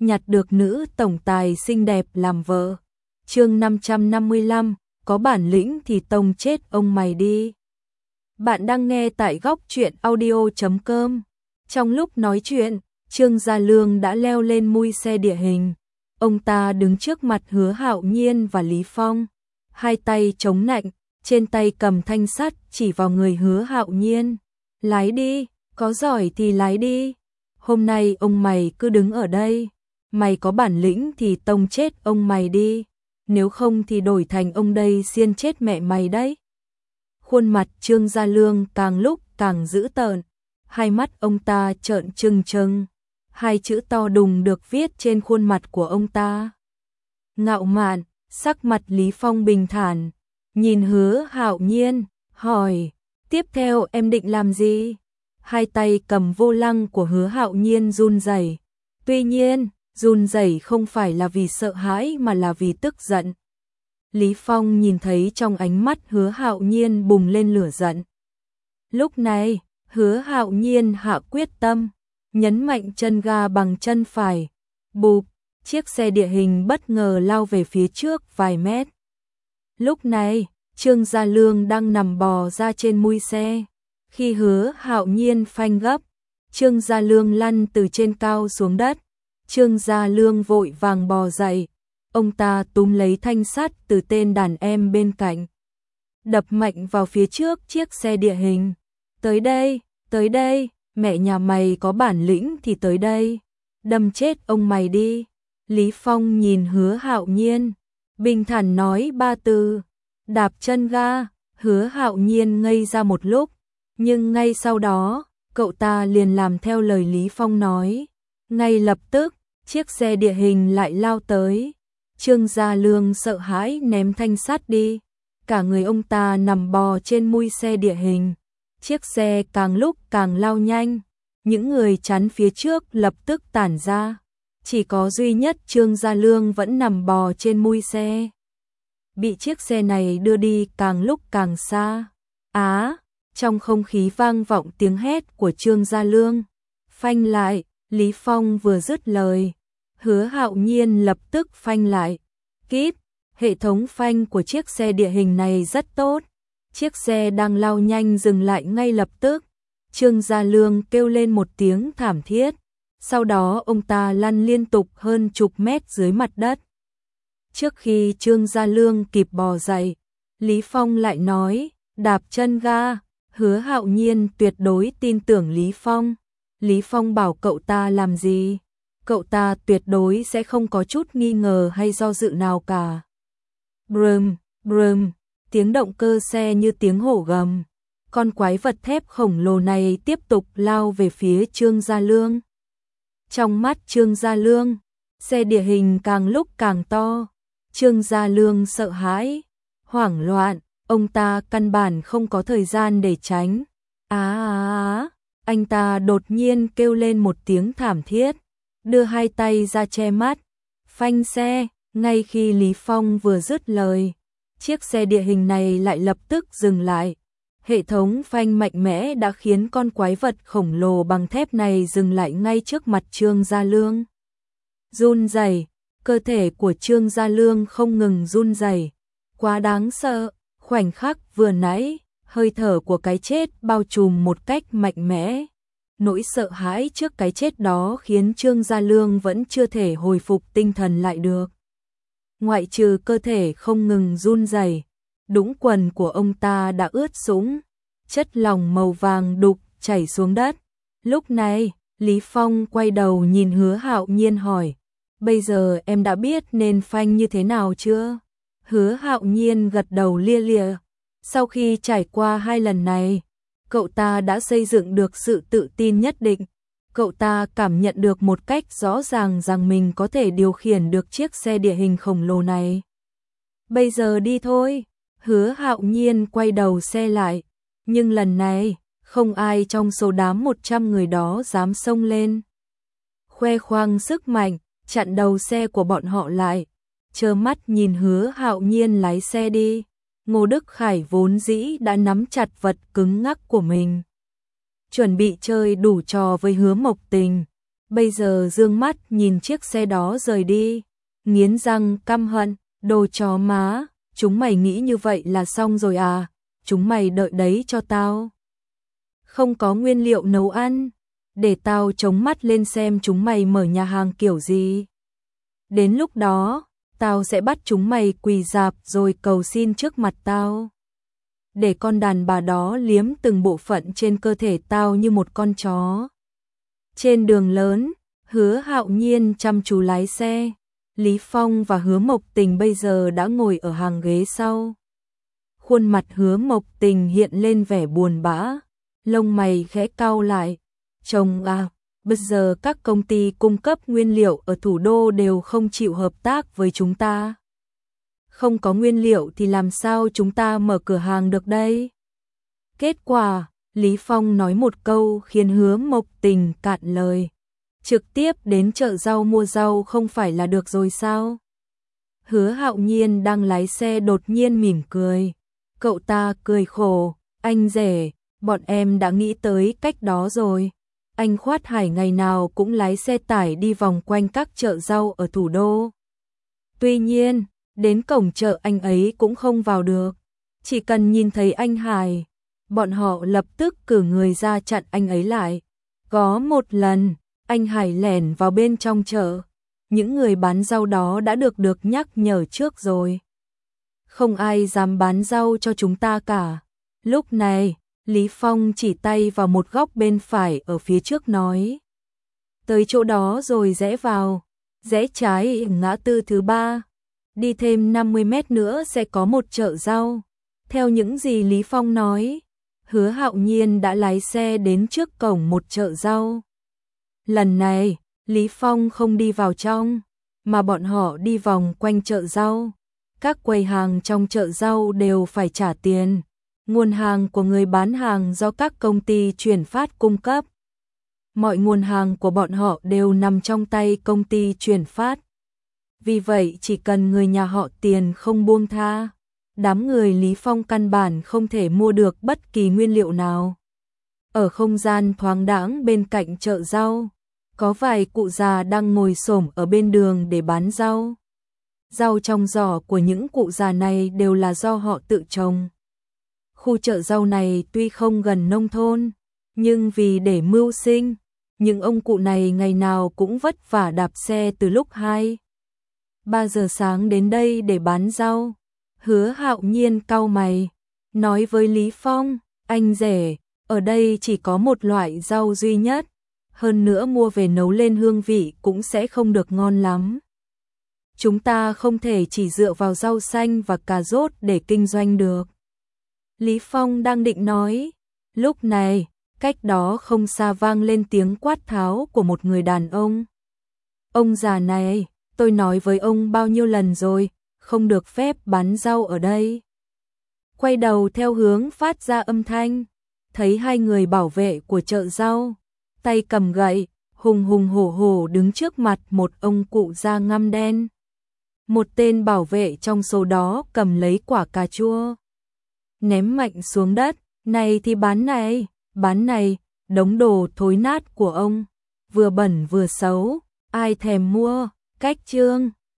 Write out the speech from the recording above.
nhặt được nữ tổng tài xinh đẹp làm vợ. Chương 555, có bản lĩnh thì tông chết ông mày đi. Bạn đang nghe tại góc truyện audio.com. Trong lúc nói chuyện, Trương Gia Lương đã leo lên mui xe địa hình. Ông ta đứng trước mặt Hứa Hạo Nhiên và Lý Phong, hai tay chống nạnh, trên tay cầm thanh sắt chỉ vào người Hứa Hạo Nhiên. Lái đi, có giỏi thì lái đi. Hôm nay ông mày cứ đứng ở đây. Mày có bản lĩnh thì tông chết ông mày đi. Nếu không thì đổi thành ông đây xiên chết mẹ mày đấy. Khuôn mặt Trương Gia Lương càng lúc càng dữ tợn. Hai mắt ông ta trợn trừng trừng. Hai chữ to đùng được viết trên khuôn mặt của ông ta. Ngạo mạn, sắc mặt Lý Phong bình thản. Nhìn Hứa Hạo Nhiên, hỏi, tiếp theo em định làm gì? Hai tay cầm vô lăng của Hứa Hạo Nhiên run rẩy. Tuy nhiên, run rẩy không phải là vì sợ hãi mà là vì tức giận. Lý Phong nhìn thấy trong ánh mắt Hứa Hạo Nhiên bùng lên lửa giận. Lúc này, Hứa Hạo Nhiên hạ quyết tâm, nhấn mạnh chân ga bằng chân phải. Bụp, chiếc xe địa hình bất ngờ lao về phía trước vài mét. Lúc này, Trương Gia Lương đang nằm bò ra trên mui xe. Khi Hứa Hạo Nhiên phanh gấp, Trương Gia Lương lăn từ trên cao xuống đất. Trương Gia Lương vội vàng bò dậy. Ông ta túm lấy thanh sắt từ tên đàn em bên cạnh, đập mạnh vào phía trước chiếc xe địa hình. Tới đây, mẹ nhà mày có bản lĩnh thì tới đây, đâm chết ông mày đi. Lý Phong nhìn Hứa Hạo Nhiên, bình thản nói ba từ, đạp chân ga. Hứa Hạo Nhiên ngây ra một lúc, nhưng ngay sau đó, cậu ta liền làm theo lời Lý Phong nói. Ngay lập tức, chiếc xe địa hình lại lao tới. Trương Gia Lương sợ hãi ném thanh sắt đi. Cả người ông ta nằm bò trên mui xe địa hình. Chiếc xe càng lúc càng lao nhanh. Những người chắn phía trước lập tức tản ra. Chỉ có duy nhất Trương Gia Lương vẫn nằm bò trên mui xe. Bị chiếc xe này đưa đi càng lúc càng xa. Trong không khí vang vọng tiếng hét của Trương Gia Lương. Phanh lại, Lý Phong vừa dứt lời. Hứa Hạo Nhiên lập tức phanh lại. Kíp, hệ thống phanh của chiếc xe địa hình này rất tốt. Chiếc xe đang lao nhanh dừng lại ngay lập tức. Trương Gia Lương kêu lên một tiếng thảm thiết. Sau đó ông ta lăn liên tục hơn chục mét dưới mặt đất. Trước khi Trương Gia Lương kịp bò dậy, Lý Phong lại nói, đạp chân ga. Hứa Hạo Nhiên tuyệt đối tin tưởng Lý Phong. Lý Phong bảo cậu ta làm gì, cậu ta tuyệt đối sẽ không có chút nghi ngờ hay do dự nào cả. Brum, brum, tiếng động cơ xe như tiếng hổ gầm. Con quái vật thép khổng lồ này tiếp tục lao về phía Trương Gia Lương. Trong mắt Trương Gia Lương, xe địa hình càng lúc càng to. Trương Gia Lương sợ hãi, hoảng loạn, ông ta căn bản không có thời gian để tránh. Anh ta đột nhiên kêu lên một tiếng thảm thiết, đưa hai tay ra che mắt, phanh xe. Ngay khi Lý Phong vừa dứt lời, chiếc xe địa hình này lại lập tức dừng lại. Hệ thống phanh mạnh mẽ đã khiến con quái vật khổng lồ bằng thép này dừng lại ngay trước mặt Trương Gia Lương. Run rẩy, cơ thể của Trương Gia Lương không ngừng run rẩy, quá đáng sợ. Khoảnh khắc vừa nãy, hơi thở của cái chết bao trùm một cách mạnh mẽ. Nỗi sợ hãi trước cái chết đó khiến Trương Gia Lương vẫn chưa thể hồi phục tinh thần lại được. Ngoại trừ cơ thể không ngừng run rẩy, đũng quần của ông ta đã ướt sũng, chất lỏng màu vàng đục chảy xuống đất. Lúc này, Lý Phong quay đầu nhìn Hứa Hạo Nhiên hỏi, bây giờ em đã biết nên phanh như thế nào chưa? Hứa Hạo Nhiên gật đầu lia lịa. Sau khi trải qua hai lần này, cậu ta đã xây dựng được sự tự tin nhất định. Cậu ta cảm nhận được một cách rõ ràng rằng mình có thể điều khiển được chiếc xe địa hình khổng lồ này. Bây giờ đi thôi. Hứa Hạo Nhiên quay đầu xe lại. Nhưng lần này, không ai trong số đám 100 người đó dám xông lên. Khoe khoang sức mạnh, chặn đầu xe của bọn họ lại. Trơ mắt nhìn Hứa Hạo Nhiên lái xe đi. Ngô Đức Khải vốn dĩ đã nắm chặt vật cứng ngắc của mình, chuẩn bị chơi đủ trò với Hứa Mộc Tình. bây giờ dương mắt nhìn chiếc xe đó rời đi, nghiến răng căm hận, đồ chó má, chúng mày nghĩ như vậy là xong rồi à, chúng mày đợi đấy cho tao. Không có nguyên liệu nấu ăn, để tao chống mắt lên xem chúng mày mở nhà hàng kiểu gì. Đến lúc đó, tao sẽ bắt chúng mày quỳ rạp rồi cầu xin trước mặt tao. Để con đàn bà đó liếm từng bộ phận trên cơ thể tao như một con chó. Trên đường lớn, Hứa Hạo Nhiên chăm chú lái xe. Lý Phong và Hứa Mộc Tình bây giờ đã ngồi ở hàng ghế sau. Khuôn mặt Hứa Mộc Tình hiện lên vẻ buồn bã, lông mày khẽ cau lại. Chồng à, bây giờ các công ty cung cấp nguyên liệu ở thủ đô đều không chịu hợp tác với chúng ta. Không có nguyên liệu thì làm sao chúng ta mở cửa hàng được đây? Kết quả, Lý Phong nói một câu khiến Hứa Mộc Tình cạn lời. Trực tiếp đến chợ rau mua rau không phải là được rồi sao? Hứa Hạo Nhiên đang lái xe đột nhiên mỉm cười. Cậu ta cười khổ, anh rể, bọn em đã nghĩ tới cách đó rồi. Anh Khoát Hải ngày nào cũng lái xe tải đi vòng quanh các chợ rau ở thủ đô. Tuy nhiên, đến cổng chợ anh ấy cũng không vào được. Chỉ cần nhìn thấy anh Hải, bọn họ lập tức cử người ra chặn anh ấy lại. Có một lần, anh Hải lẻn vào bên trong chợ. Những người bán rau đó đã được nhắc nhở trước rồi. Không ai dám bán rau cho chúng ta cả. Lúc này, Lý Phong chỉ tay vào một góc bên phải ở phía trước nói. Tới chỗ đó rồi rẽ vào, rẽ trái ngã tư thứ 3. Đi thêm 50 mét nữa sẽ có một chợ rau. Theo những gì Lý Phong nói, Hứa Hạo Nhiên đã lái xe đến trước cổng một chợ rau. Lần này, Lý Phong không đi vào trong, mà bọn họ đi vòng quanh chợ rau. Các quầy hàng trong chợ rau đều phải trả tiền. Nguồn hàng của người bán hàng do các công ty chuyển phát cung cấp. Mọi nguồn hàng của bọn họ đều nằm trong tay công ty chuyển phát. Vì vậy chỉ cần người nhà họ tiền không buông tha, đám người Lý Phong căn bản không thể mua được bất kỳ nguyên liệu nào. Ở không gian thoáng đãng bên cạnh chợ rau, có vài cụ già đang ngồi xổm ở bên đường để bán rau. Rau trong giỏ của những cụ già này đều là do họ tự trồng. Khu chợ rau này tuy không gần nông thôn, nhưng vì để mưu sinh, những ông cụ này ngày nào cũng vất vả đạp xe từ lúc 2-3 giờ sáng đến đây để bán rau. Hứa Hạo Nhiên cau mày, nói với Lý Phong, anh rể, ở đây chỉ có một loại rau duy nhất, hơn nữa mua về nấu lên hương vị cũng sẽ không được ngon lắm. Chúng ta không thể chỉ dựa vào rau xanh và cà rốt để kinh doanh được. Lý Phong đang định nói, lúc này, cách đó không xa vang lên tiếng quát tháo của một người đàn ông. Ông già này, tôi nói với ông bao nhiêu lần rồi, không được phép bán rau ở đây. Quay đầu theo hướng phát ra âm thanh, thấy hai người bảo vệ của chợ rau, tay cầm gậy, hùng hùng hổ hổ đứng trước mặt một ông cụ da ngăm đen. Một tên bảo vệ trong số đó cầm lấy quả cà chua, ném mạnh xuống đất, này thì bán này, đống đồ thối nát của ông, vừa bẩn vừa xấu, ai thèm mua, cách chương.